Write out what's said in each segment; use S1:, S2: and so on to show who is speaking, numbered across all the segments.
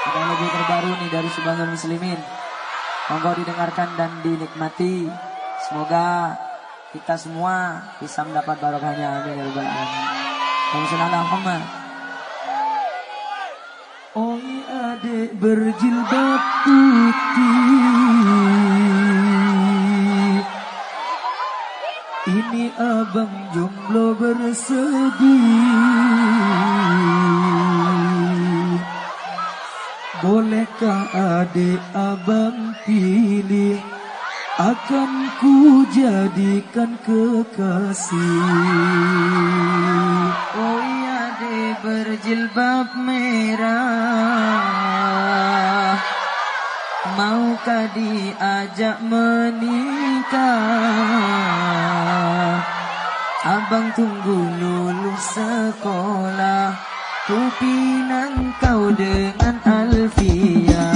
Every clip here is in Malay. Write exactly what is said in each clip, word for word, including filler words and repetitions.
S1: Ada lagu terbaru nih dari Subhanul Muslimin. Monggo didengarkan dan dinikmati. Semoga kita semua bisa mendapat barokahnya. Amin ya rabbal alamin. Allahumma. Oi adek berjilbab putih, ini abang jomblo bersedih. Bolehkah adik abang pilih, akan ku jadikan kekasih. Oh iya adik berjilbab merah, maukah diajak menikah? Abang tunggu lulus sekolah, ku pinang kau dengan Alfia.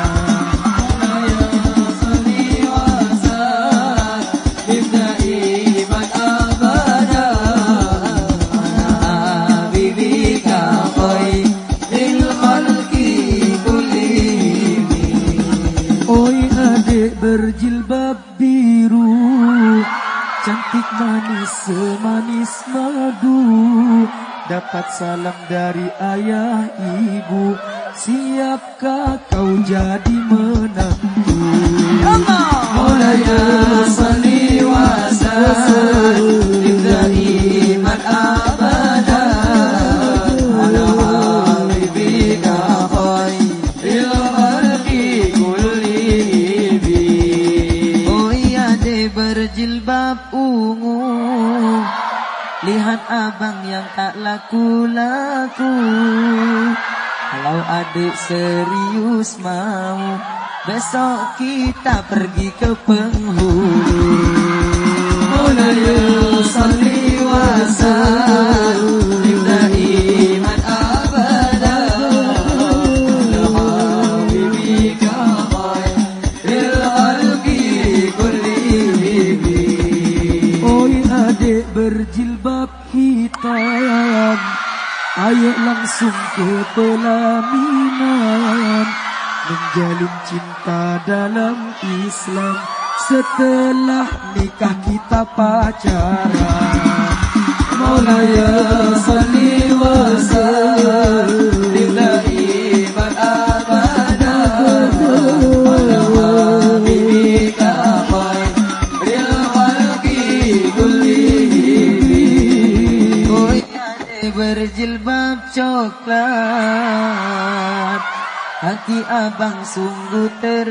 S1: Berjilbab biru, cantik manis semanis madu, dapat salam dari ayah ibu, siapkah kau jadi menantu? Maulaya salli wa sallim daiman abada ala habibika khairil khalqi kullihim. Oh iya deh berjilbab ungu, lihat abang yang tak laku-laku. Kalau adik serius mau, besok kita pergi ke penghulu. Maulaya salli wa sallim daiman abada ala habibika khairil khalqi kullihim. Oi adik berjilbab hitam, ayo langsung ke pelaminan, menjalin cinta dalam Islam, setelah nikah kita pacaran. Maulaya salli wa sallim daiman abada ala habibika khairil khalqi kullihim. Oh iya berjilbab coklat, hati abang sungguh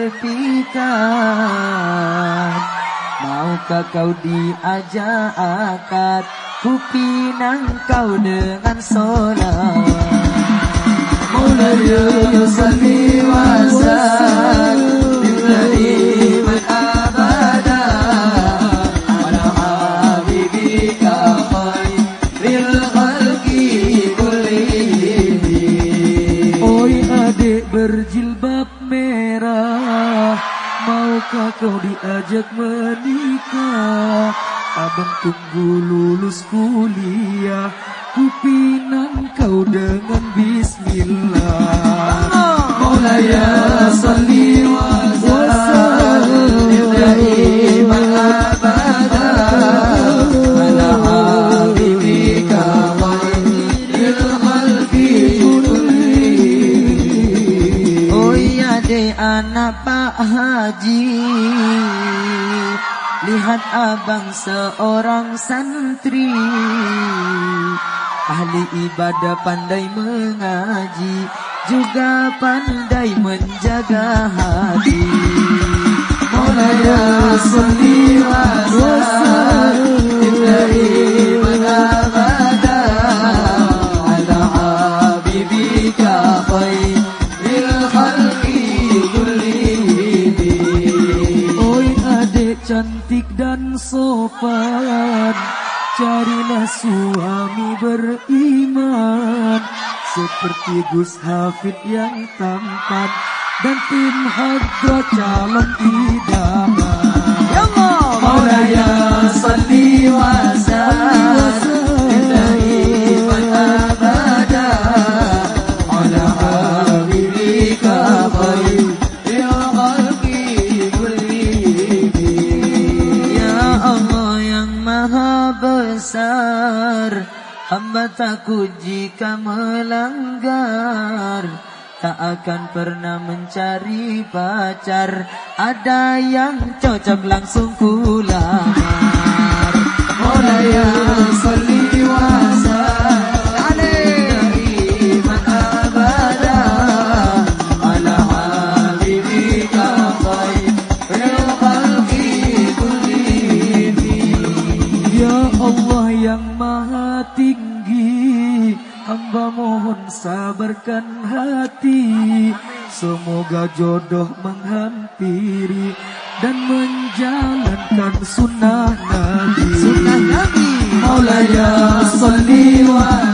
S1: terpikat. Maukah kau diajak akad, ku pinang kau dengan sholawat. Maulaya salli wa sallim daiman abada ala habibika khairil khalqi kullihim. Oi adik berjilbab merah, maukah kau diajak menikah? Abang tunggu lulus kuliah, ku pinang kau dengan bismillah. Maulaya salli wa sallim daiman abada ala habibika khairil khalqi kullihim. Oh iya deh anak Pak Haji, lihat abang seorang santri, ahli ibadah pandai mengaji, juga pandai menjaga hati. Maulaya salli wa sallim daiman abada ala habibika khairil khalqi kullihim. Oi adik cantik dan sopan, carilah suami beriman, seperti Gus Hafid yang tampan, dan tim hadrat calon idaman. Ya Allah. Maulaya salli wa sallim daiman abada ala habibika Hamba takut jika melanggar, tak akan pernah mencari pacar. Ada yang cocok langsung ku lamar. Maulaya salli wa sallim alaihi man abada ala habibika khairil khalqi kullihim. Ya Allah yang maha tinggi, hamba mohon sabarkan hati. Semoga jodoh menghampiri dan menjalankan sunnah Nabi. Sunnah Nabi. Maulaya salli wa